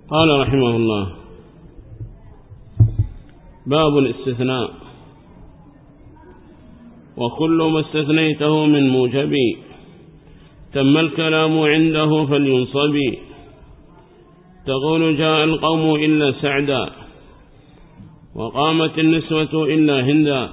قال رحمه الله: باب الاستثناء. وكل ما استثنيته من موجب تم الكلام عنده فلينصب. تقول جاء القوم إلا سعدا وقامت النسوة إلا هندا.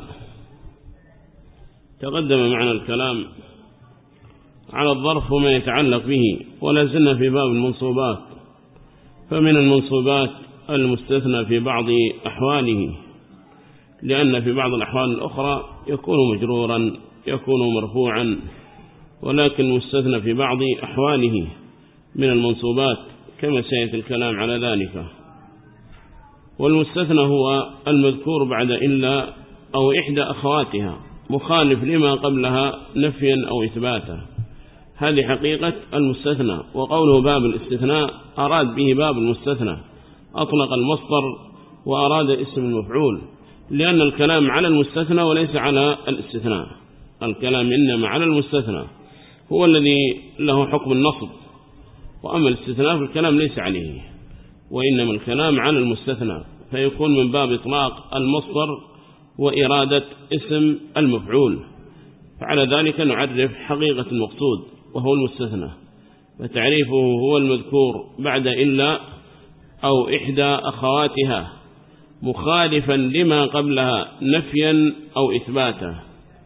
تقدم معنا الكلام على الظرف وما يتعلق به، ولا زلنا في باب المنصوبات. فمن المنصوبات المستثنى في بعض أحواله، لأن في بعض الأحوال الأخرى يكون مجرورا يكون مرفوعا، ولكن مستثنى في بعض أحواله من المنصوبات كما سيأتي الكلام على ذلك. والمستثنى هو المذكور بعد إلا أو إحدى أخواتها مخالف لما قبلها نفيا أو إثباتا. هذه حقيقة المستثنى. وقوله باب الاستثناء أراد به باب المستثنى، أطلق المصدر وأراد اسم المفعول، لأن الكلام على المستثنى وليس على الاستثناء. الكلام إنما على المستثنى، هو الذي له حكم النصب، وأما الاستثناء في الكلام ليس عليه، وإنما الكلام على المستثنى، فيكون من باب إطلاق المصدر وإرادة اسم المفعول. فعلى ذلك نعرف حقيقة المقصود وهو المستثنى، فتعريفه هو المذكور بعد إلا أو إحدى أخواتها مخالفا لما قبلها نفيا أو إثباتا.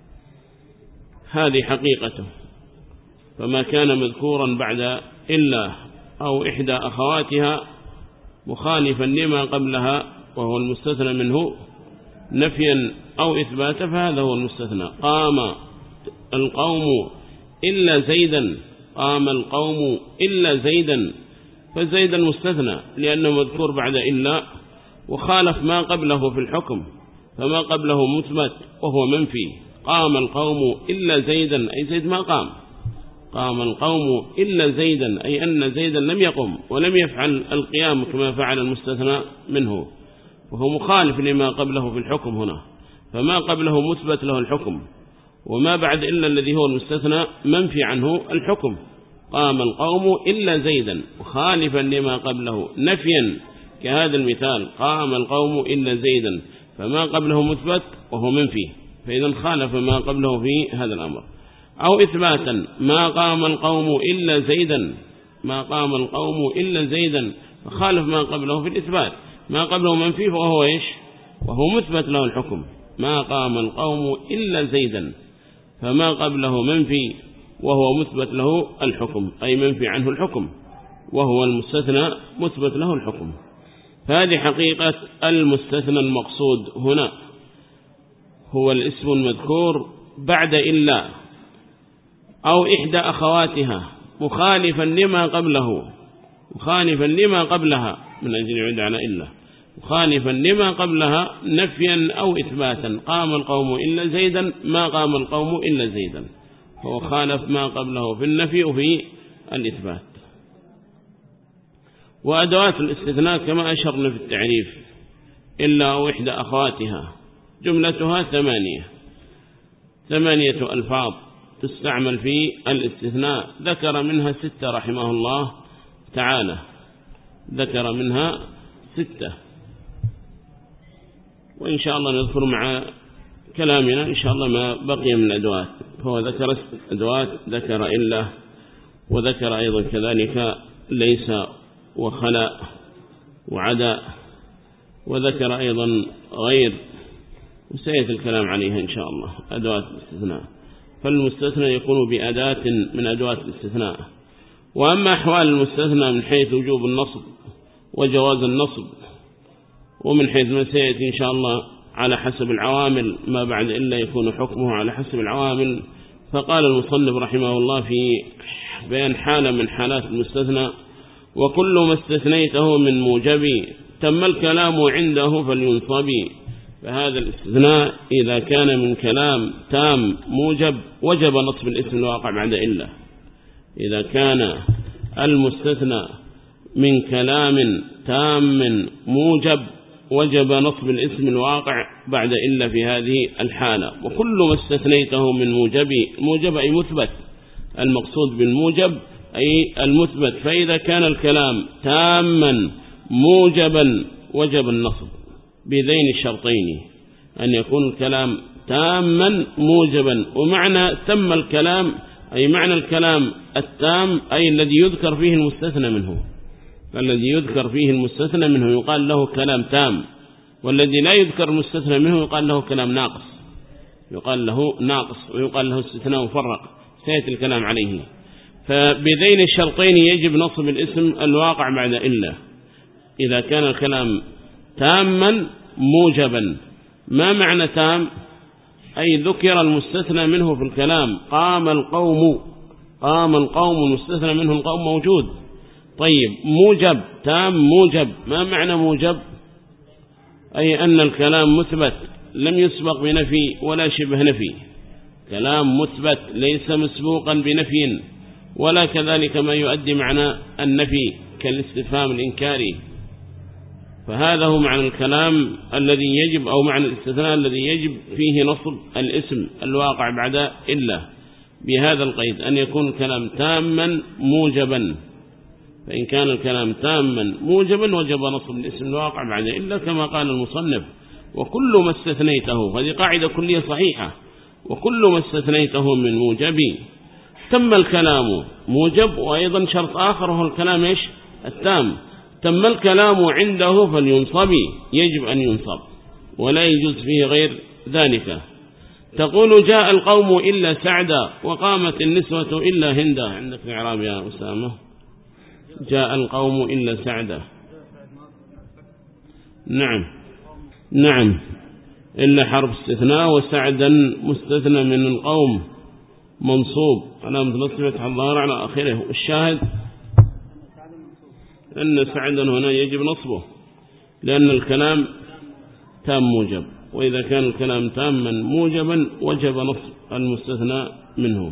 هذه حقيقته. فما كان مذكورا بعد إلا أو إحدى أخواتها مخالفا لما قبلها وهو المستثنى منه نفيا أو إثباتا، فهذا هو المستثنى. قام القوم إلا زيدا، قام القوم إلا زيدا، فزيدا مستثنى لأنه مذكور بعد إلا وخالف ما قبله في الحكم، فما قبله مثبت وهو منفي. قام القوم إلا زيدا أي زيد ما قام، قام القوم إلا زيدا أي أن زيدا لم يقم ولم يفعل القيام كما فعل المستثنى منه، وهو مخالف لما قبله في الحكم هنا، فما قبله مثبت له الحكم، وما بعد إلا الذي هو المستثنى منفي عنه الحكم. قام القوم إلا زيدا مخالفا لما قبله نفيا، كهذا المثال: قام القوم إلا زيدا، فما قبله مثبت وهو منفي، فإذا خالف ما قبله في هذا الأمر. أو إثباتا: ما قام القوم إلا زيدا، ما قام القوم إلا زيدا، فخالف ما قبله في الإثبات، ما قبله منفي وهو إيش؟ وهو مثبت له الحكم. ما قام القوم إلا زيدا، فما قبله منفي وهو مثبت له الحكم، أي منفي عنه الحكم، وهو المستثنى مثبت له الحكم. فهذه حقيقة المستثنى. المقصود هنا هو الاسم المذكور بعد إلا أو إحدى أخواتها مخالفا لما قبله، مخالفا لما قبلها من أجل يعد على إلا، مخالفا لما قبلها نفيا أو إثباتا. قام القوم إلا زيدا، ما قام القوم إلا زيدا، هو خالف ما قبله في النفي وفي الإثبات. وأدوات الاستثناء كما أشرنا في التعريف: إلا أو إحدى أخواتها، جملتها 8 ألفاظ تستعمل في الاستثناء، ذكر منها 6 رحمه الله تعالى، ذكر منها 6، وإن شاء الله نذكر مع كلامنا إن شاء الله ما بقي من الأدوات. فهو ذكر أدوات، ذكر إلا، وذكر أيضا كذلك ليس وخلا وعدا، وذكر أيضا غير، وسيأتي الكلام عليها إن شاء الله. أدوات الاستثناء، فالمستثنى يكون بأداة من أدوات الاستثناء. وأما أحوال المستثنى من حيث وجوب النصب وجواز النصب، ومن حيث ما سيأتي إن شاء الله على حسب العوامل، ما بعد إلا يكون حكمه على حسب العوامل. فقال المصنف رحمه الله في بيان حالة من حالات المستثنى: وكل ما استثنيته من موجب تم الكلام عنده فلينصب. فهذا الاستثناء إذا كان من كلام تام موجب وجب نصب الاسم الواقع بعد إلا. إذا كان المستثنى من كلام تام موجب وجب نصب الاسم الواقع بعد إلا في هذه الحالة. وكل ما استثنيته من موجب أي مثبت، المقصود بالموجب أي المثبت. فإذا كان الكلام تاما موجبا وجب النصب بذين الشرطين، أن يكون الكلام تاما موجبا. ومعنى تم الكلام أي معنى الكلام التام أي الذي يذكر فيه المستثنى منه، الذي يذكر فيه المستثنى منه يقال له كلام تام، والذي لا يذكر المستثنى منه يقال له كلام ناقص، يقال له ناقص ويقال له استثناء مفرق، سيأتي الكلام عليه. فبذين الشرطين يجب نصب الاسم الواقع بعد إلا إذا كان الكلام تاما موجبا. ما معنى تام؟ أي ذكر المستثنى منه في الكلام، قام القوم، قام القوم، المستثنى منه القوم موجود. طيب موجب، تام موجب، ما معنى موجب؟ أي أن الكلام مثبت لم يسبق بنفي ولا شبه نفي، كلام مثبت ليس مسبوقا بنفي ولا كذلك ما يؤدي معنى النفي كالاستفهام الإنكاري. فهذا هو معنى الكلام الذي يجب، أو معنى الاستثناء الذي يجب فيه نصب الاسم الواقع بعد إلا بهذا القيد، أن يكون الكلام تاما موجبا. فإن كان الكلام تاما موجبا وجب نصب الاسم الواقع بعد إلا كما قال المصنف: وكل ما استثنيته، هذه قاعدة كلية صحيحة، وكل ما استثنيته من موجب تم الكلام موجب. وأيضا شرط آخر هو الكلام إيش؟ التام. تم الكلام عنده فلينصب، يجب أن ينصب ولا يجوز فيه غير ذلك. تقول جاء القوم إلا سعدا وقامت النسوة إلا هندا. عندك إعراب يا أسامة؟ جاء القوم إلا سعدا. نعم نعم، إلا حرف استثناء، وسعدا مستثنى من القوم منصوب علامة نصب فتح الظاهر على آخره. والشاهد أن سعدا هنا يجب نصبه لأن الكلام تام موجب، وإذا كان الكلام تاما موجبا وجب نصب المستثنى منه،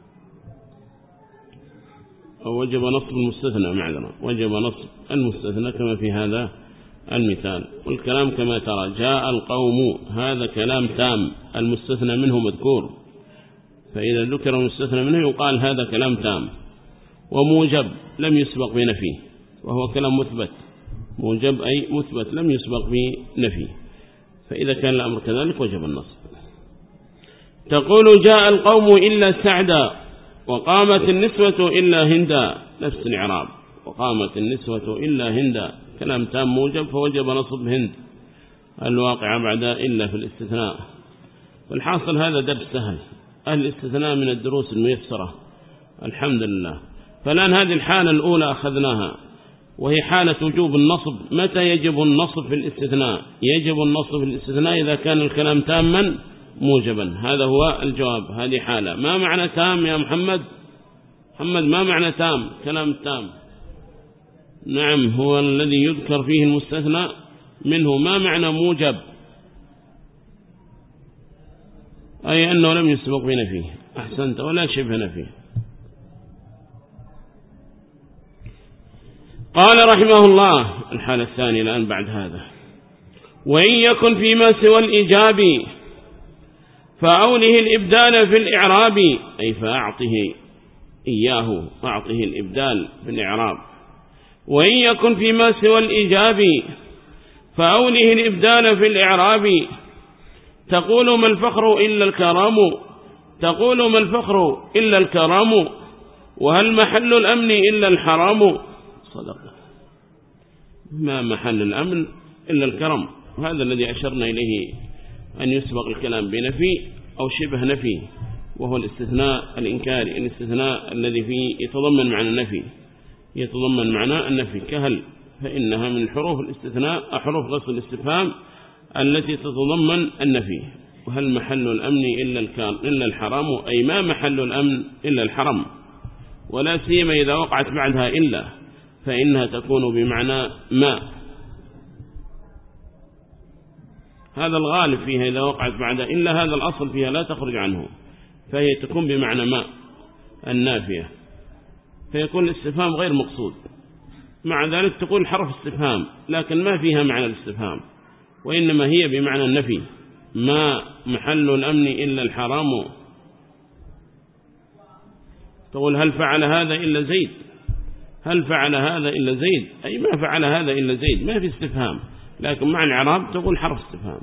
أو وجب نصب المستثنى، معذرة، وجب نصب المستثنى كما في هذا المثال. والكلام كما ترى جاء القوم، هذا كلام تام المستثنى منه مذكور، فإذا ذكر المستثنى منه يقال هذا كلام تام. وموجب لم يسبق بنفي، وهو كلام مثبت، موجب أي مثبت لم يسبق بنفي، فإذا كان الأمر كذلك وجب النصب. تقول جاء القوم إلا سعدا وقامت النسوة إلا هندا، نفس الإعراب، وقامت النسوة إلا هندا، كلام تام موجب فوجب نصب هند الواقع بعد إلا في الاستثناء. والحاصل هذا درس سهل، الاستثناء من الدروس الميسرة الحمد لله. فالآن هذه الحالة الأولى أخذناها، وهي حالة وجوب النصب. متى يجب النصب في الاستثناء؟ يجب النصب في الاستثناء إذا كان الكلام تاما موجبا، هذا هو الجواب. هذه حالة. ما معنى تام يا محمد؟ محمد، ما معنى تام؟ كلام تام. نعم، هو الذي يذكر فيه المستثنى منه. ما معنى موجب؟ أي أنه لم يسبق بنفيه. أحسنت، ولا شبه نفيه. قال رحمه الله الحالة الثانية الآن بعد هذا: وإن يكن فيما سوى الإيجاب فأوله الإبدال في الإعراب، أي فأعطه إياه، أعطه الإبدال في الإعراب. وإن يكن فيما سوى الإيجاب فأوله الإبدال في الإعراب. تقول ما الفخر إلا الكرام، تقول ما الفخر إلا الكرام، وهل محل الأمن إلا الحرام. صدق، ما محل الأمن إلا الكرم. هذا الذي أشرنا إليه، أن يسبق الكلام بنفي أو شبه نفي، وهو الاستثناء الإنكاري، الاستثناء الذي فيه يتضمن معنى النفي، يتضمن معنى النفي كهل، فإنها من حروف الاستثناء، حروف غصب الاستفهام التي تتضمن النفي. وهل محل الأمن إلا الحرام، أي ما محل الأمن إلا الحرم، ولا سيما إذا وقعت بعدها إلا، فإنها تكون بمعنى ما. هذا الغالب فيها إذا وقعت بعد إلا، هذا الأصل فيها لا تخرج عنه، فهي تكون بمعنى ما النافية، فيكون الاستفهام غير مقصود. مع ذلك تقول حرف استفهام لكن ما فيها معنى الاستفهام، وإنما هي بمعنى النفي. ما محل الأمن إلا الحرام. تقول هل فعل هذا إلا زيد، هل فعل هذا إلا زيد، أي ما فعل هذا إلا زيد، ما في استفهام، لكن مع الإعراب تقول حرف استفهام،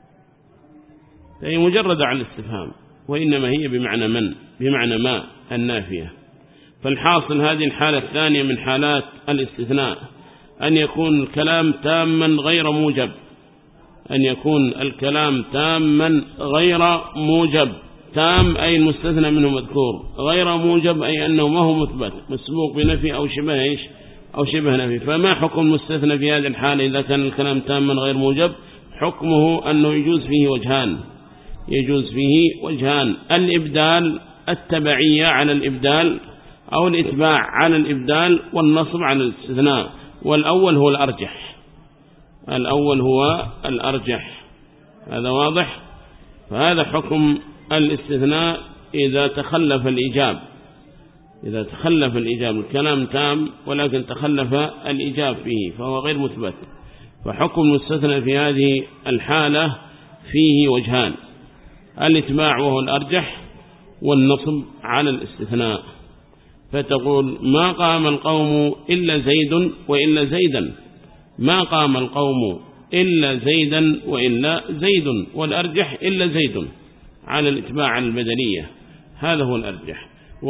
فهي مجردة على الاستفهام، وإنما هي بمعنى من، بمعنى ما النافية. فالحاصل هذه الحالة الثانية من حالات الاستثناء أن يكون الكلام تاما غير موجب، أن يكون الكلام تاما غير موجب، تام أي المستثنى منه مذكور، غير موجب أي أنه ما هو مثبت، مسبوق بنفي أو شبه إيش أو شبه نفي. فما حكم المستثنى في هذه الحالة إذا كان الكلام تاما غير موجب؟ حكمه أنه يجوز فيه وجهان، يجوز فيه وجهان: الإبدال، التبعية على الإبدال أو الإتباع على الإبدال، والنصب على الاستثناء، والأول هو الأرجح، الأول هو الأرجح. هذا واضح؟ فهذا حكم الاستثناء إذا تخلف الإيجاب، إذا تخلف الإيجاب، الكلام تام ولكن تخلف الإيجاب فيه فهو غير مثبت. فحكم المستثنى في هذه الحالة فيه وجهان: الاتباع وهو الأرجح، والنصب على الاستثناء. فتقول: ما قام القوم إلا زيد وإلا زيدا، ما قام القوم إلا زيدا وإلا زيد، والأرجح إلا زيد على الاتباع على البدلية، هذا هو الأرجح.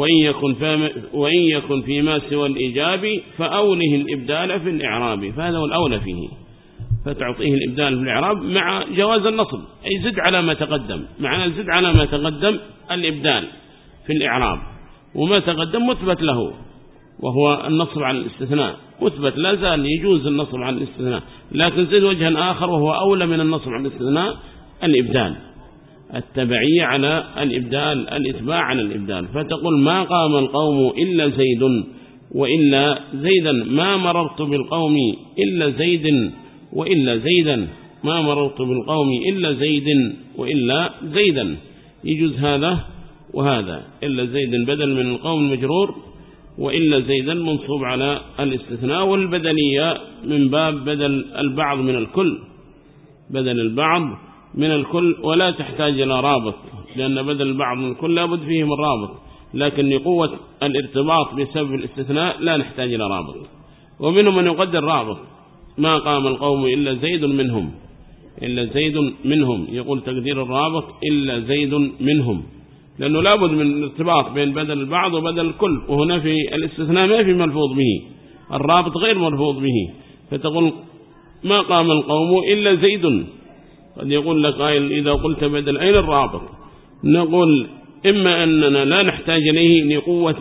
وإن يكن فيما سوى الإيجاب فأوله الإبدال في الإعراب، فهذا هو الأولى فيه، فتعطيه الإبدال في الإعراب مع جواز النصب، أي زد على ما تقدم، معنى زد على ما تقدم الإبدال في الإعراب، وما تقدم مثبت له وهو النصب على الاستثناء، مثبت لا زال يجوز النصب على الاستثناء، لكن زد وجها آخر وهو أولى من النصب على الاستثناء: الإبدال، التبعية على الإبدال، الإتباع على الإبدال. فتقول: ما قام القوم إلا زيد وإلا زيدا، ما مررت بالقوم إلا زيد وإلا زيدا، ما مررت بالقوم إلا زيد وإلا زيدا، يجوز هذا وهذا، إلا زيد بدل من القوم المجرور، وإلا زيدا منصوب على الاستثناء، والبدلية من باب بدل البعض من الكل، بدل البعض من الكل، ولا تحتاج إلى رابط، لأن بدل البعض من الكل لابد فيه من رابط، لكن لقوة الارتباط بسبب الاستثناء لا نحتاج إلى رابط. ومنهم من يقدر رابط: ما قام القوم إلا زيد منهم، إلا زيد منهم، يقول تقدير الرابط إلا زيد منهم، لأنه لابد من الارتباط بين بدل البعض وبدل الكل، وهنا في الاستثناء ما في ملفوظ به، الرابط غير ملفوظ به. فتقول: ما قام القوم إلا زيد. قد يقول لك قائل: إذا قلت بدل أين الرابط؟ نقول: إما أننا لا نحتاج إليه لقوة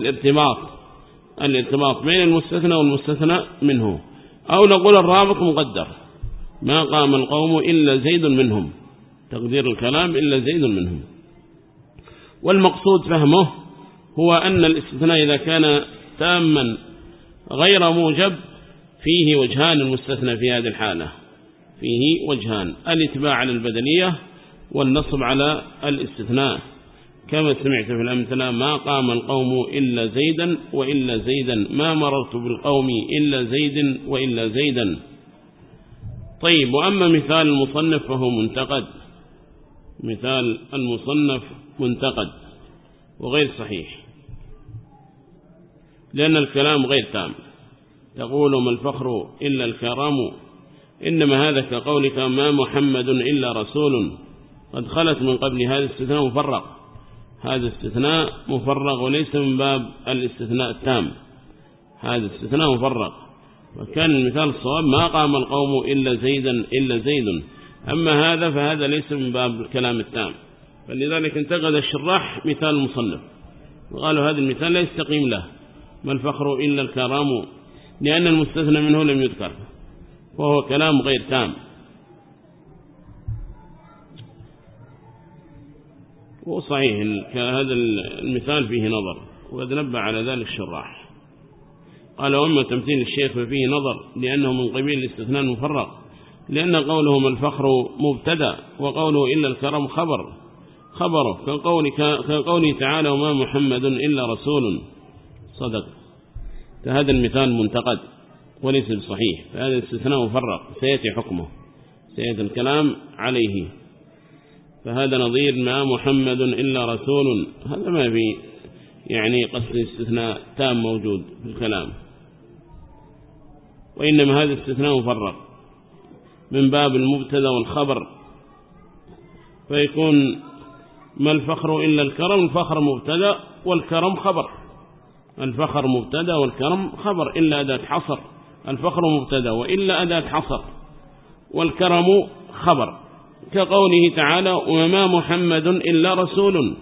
الارتباط بين المستثنى والمستثنى منه، أو نقول الرابط مقدر: ما قام القوم إلا زيد منهم، تقدير الكلام إلا زيد منهم. والمقصود فهمه هو أن الاستثناء إذا كان تاما غير موجب فيه وجهان المستثنى في هذه الحالة، فيه وجهان: الاتباع على البدلية والنصب على الاستثناء، كما سمعت في الأمثلة: ما قام القوم إلا زيدا وإلا زيدا، ما مررت بالقوم إلا زيد وإلا زيدا. طيب، وأما مثال المصنف فهو منتقد، مثال المصنف منتقد وغير صحيح، لأن الكلام غير تام. تقول: ما الفخر إلا الكرام، إنما هذا كقولك: ما محمد إلا رسول، قد خلت من قبل هذا استثناء مفرغ، هذا استثناء مفرغ وليس من باب الاستثناء التام، هذا استثناء مفرغ. وكان المثال الصواب: ما قام القوم إلا زيدا إلا زيد. أما هذا فهذا ليس من باب الكلام التام، فلذلك انتقد الشراح مثال المصنف وقالوا هذا المثال لا يستقيم له، ما الفخر إلا الكرام، لأن المستثنى منه لم يذكر، وهو كلام غير تام. وصحيح هذا المثال فيه نظر، وقد نبه على ذلك الشراح. قال: وأما تمثيل الشيخ ففيه نظر، لأنه من قبيل الاستثناء المفرغ، لأن قوله ما الفخر مبتدا، وقوله إلا الكرم خبره، كقوله تعالى: وما محمد إلا رسول. صدق. فهذا المثال منتقد وليس بصحيح، فهذا الاستثناء مفرغ سيأتي حكمه، سيأتي الكلام عليه. فهذا نظير ما محمد إلا رسول، هذا ما في يعني قصد استثناء تام موجود في الكلام. وإنما هذا استثناء مفرق من باب المبتدا والخبر، فيكون ما الفخر إلا الكرم، الفخر مبتدا والكرم خبر، الفخر مبتدا والكرم خبر إلا أداة حصر، الفخر مبتدا وإلا أداة حصر، والكرم خبر، كقوله تعالى وما محمد إلا رسول.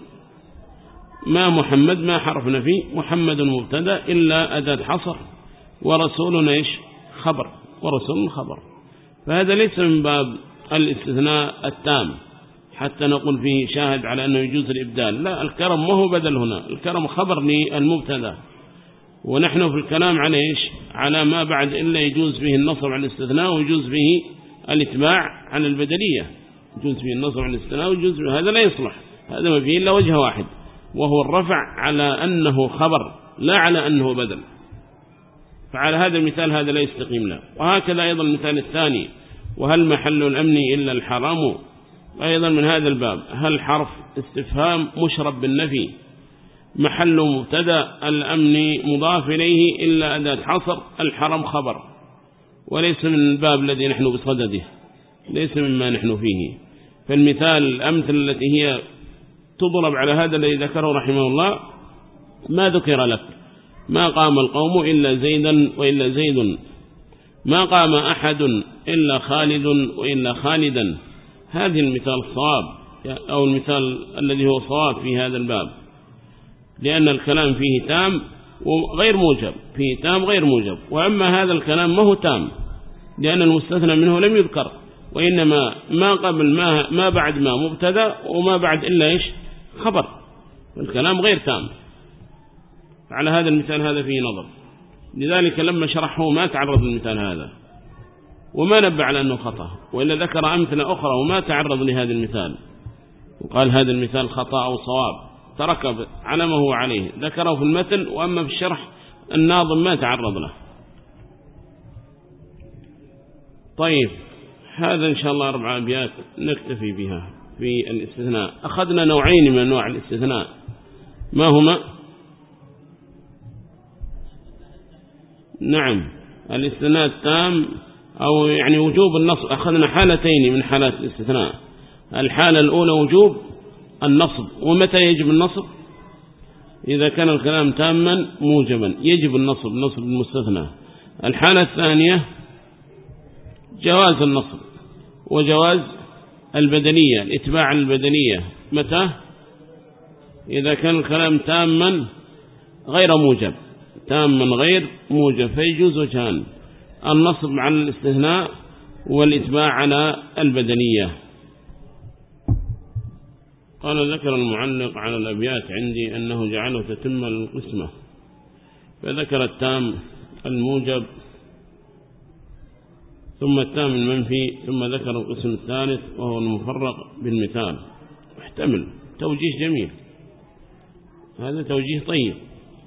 ما محمد ما حرف نفي، محمد مبتدا إلا أداة حصر، ورسول إيش خبر، ورسول خبر. فهذا ليس من باب الاستثناء التام حتى نقول فيه شاهد على أنه يجوز الإبدال، لا، الكرم ما هو بدل هنا، الكرم خبر للمبتدا، ونحن في الكلام على إيش على ما بعد إلا يجوز فيه النصب على الاستثناء ويجوز فيه الاتباع عن البدلية، يجوز فيه النصب على الاستثناء ويجوز فيه، هذا لا يصلح، هذا ما فيه إلا وجه واحد وهو الرفع على أنه خبر لا على أنه بدل، فعلى هذا المثال هذا لا يستقيم له. وهكذا أيضا المثال الثاني وهل محل الأمن إلا الحرام، أيضا من هذا الباب، هل حرف استفهام مشرب بالنفي محل مبتدا الأمن مضاف إليه إلا أداة حصر، الحرم خبر، وليس من الباب الذي نحن بصدده، ليس مما نحن فيه. فالمثال الأمثل التي هي تضرب على هذا الذي ذكره رحمه الله ما ذكر لك، ما قام القوم إلا زيدا وإلا زيد، ما قام أحد إلا خالد وإلا خالدا. هذه المثال الصواب أو المثال الذي هو صواب في هذا الباب، لأن الكلام فيه تام وغير موجب، فيه تام غير موجب. وأما هذا الكلام ما هو تام لأن المستثنى منه لم يذكر، وإنما ما قبل ما بعد ما مبتدا وما بعد إلا إيش خبر، الكلام غير تام. على هذا المثال هذا فيه نظر، لذلك لما شرحه ما تعرض للمثال هذا وما نبع على أنه خطأ، وإلا ذكر أمثلة أخرى وما تعرض لهذا المثال وقال هذا المثال خطأ أو صواب، تركب على ما هو عليه، ذكره في المتن، وأما في الشرح الناظم ما تعرض له. طيب، هذا إن شاء الله 4 أبيات نكتفي بها في الاستثناء. أخذنا نوعين من أنواع الاستثناء، ما هما؟ نعم، الاستثناء التام أو يعني وجوب النصب، أخذنا حالتين من حالات الاستثناء. الحالة الأولى وجوب النصب، ومتى يجب النصب؟ إذا كان الكلام تاما موجبا يجب النصب، نصب المستثنى. الحالة الثانية جواز النصب وجواز البدنية، الاتباع البدنية، متى؟ إذا كان الكلام تاما غير موجب، تاما غير موجب، فيجوز وجهان، النصب على الاستثناء والاتباع على البدنية. قال ذكر المعلق على الأبيات عندي أنه جعله تتم القسمة، فذكر التام الموجب ثم التام المنفي ثم ذكر القسم الثالث وهو المفرق بالمثال. احتمل توجيه جميل، هذا توجيه طيب.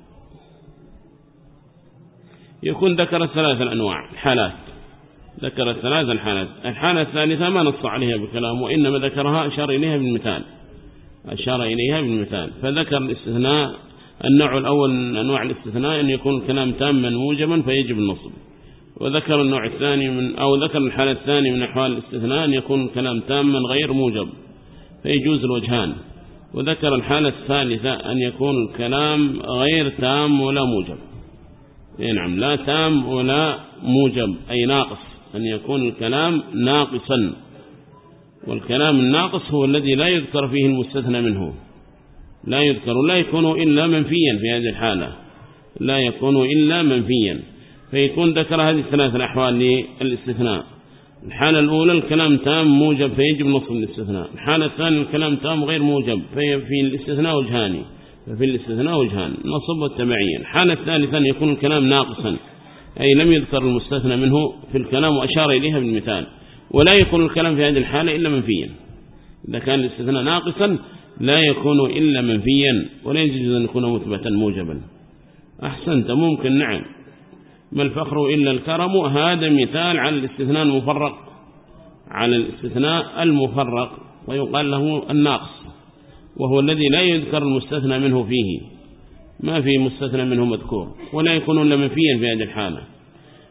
يكون ذكر 3 أنواع الحالات، ذكر 3 الحالات. الحالة الثالثة ما نص عليها بكلام، وإنما ذكرها أشار إليها بالمثال، أشار إليها بالمثال. فذكر الاستثناء النوع الأول من أنواع الاستثناء أن يكون الكلام تاما موجبا فيجب النصب، وذكر النوع الثاني ذكر الحالة الثانية من أحوال الاستثناء أن يكون الكلام تاما غير موجب فيجوز الوجهان، وذكر الحالة الثالثة أن يكون الكلام غير تام ولا موجب. نعم، لا تام ولا موجب أي ناقص، أن يكون الكلام ناقصا، والكلام الناقص هو الذي لا يذكر فيه المستثنى منه، لا يذكر، لا يكون إلا منفيا في هذه الحالة، لا يكون إلا منفيا. فيكون ذكر هذه 3 الأحوال للاستثناء. الحالة الأولى الكلام تام موجب فيجب نصب الاستثناء. الحالة الثانية الكلام تام غير موجب في الاستثناء وجهان، ففي الاستثناء وجهان، نصب والتبعية. الحالة الثالثة أن يكون الكلام ناقصا أي لم يذكر المستثنى منه في الكلام وأشار إليها بالمثال، ولا يكون الكلام في هذه الحالة إلا منفيا. إذا كان الاستثناء ناقصا لا يكون إلا منفيا، ولا يجوز أن يكون مثبتا موجبا. أحسنت، ممكن. نعم، ما الفخر إلا الكرم، هذا مثال على الاستثناء المفرق، على الاستثناء المفرق، ويقال له الناقص، وهو الذي لا يذكر المستثنى منه فيه، ما في مستثنى منه مذكور، ولا يكون إلا منفيا في هذه الحالة.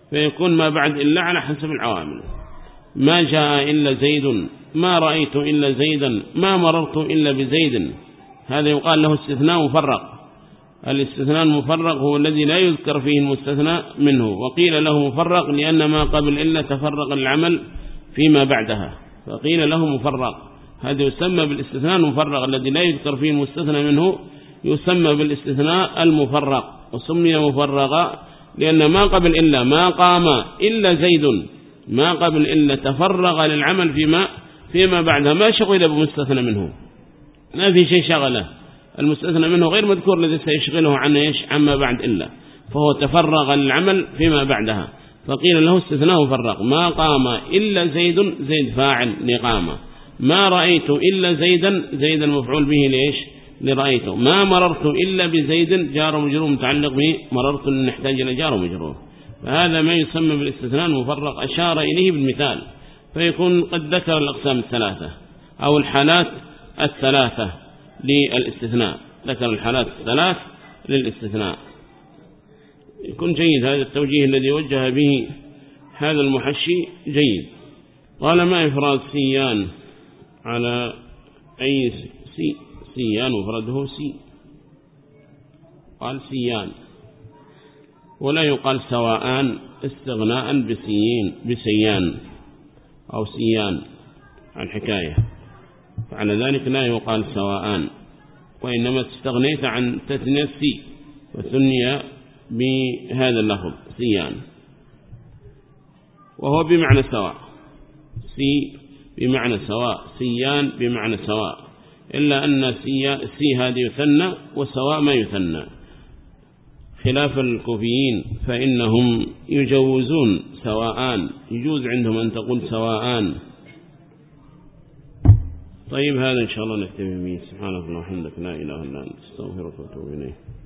فيكون ما بعد إلا على حسب العوامل. ما جاء إلا زيد، ما رأيت إلا زيدا، ما مررت إلا بزيد، هذا يقال له استثناء مفرق. الاستثناء المفرق هو الذي لا يذكر فيه المستثنى منه، وقيل له مفرق لأن ما قبل إلا تفرق العمل فيما بعدها فقيل له مفرق. هذا يسمى بالاستثناء المفرق الذي لا يذكر فيه المستثنى منه، يسمى بالاستثناء المفرق، وسمي مفرقا لأن ما قبل إلا ما قام إلا زيد، ما قبل إلا تفرغ للعمل فيما بعدها، ما شغل بمستثنى منه، ما في شيء شغله. المستثنى منه غير مذكور الذي سيشغله عما بعد إلا، فهو تفرغ للعمل فيما بعدها فقيل له استثناء مفرق. ما قام إلا زيد، زيد فاعل لقامة. ما رأيت إلا زيدا، زيد المفعول به لرأيته. ما مررت إلا بزيد، جار ومجرور متعلق به مررت، نحتاج إلى جار ومجرور. فهذا ما يسمى بالاستثناء المفرق، أشار إليه بالمثال، فيكون قد ذكر الأقسام الثلاثة أو الحالات الثلاثة للاستثناء، ذكر الحالات الثلاث للاستثناء. يكون جيد هذا التوجيه الذي وجه به هذا المحشي جيد. قال ما إفراد سيان على أي سيان مفرده قال سيان، ولا يقال سواء استغناء بسيان أو سيان عن حكاية، فعلى ذلك لا يقال سواء، وإنما استغنيت عن تثنية سي وثني بهذا اللفظ سيان، وهو بمعنى سواء. سي بمعنى سواء، سيان بمعنى سواء، إلا أن سي هذه يثنى وسواء ما يثنى، خلاف الكوفيين فإنهم يجوزون سواء، يجوز عندهم أن تقول سواء. طيب هذا إن شاء الله نكتفي به. سبحانك اللهم وبحمدك، لا إله إلا أنت، استغفرك وأتوب إليك.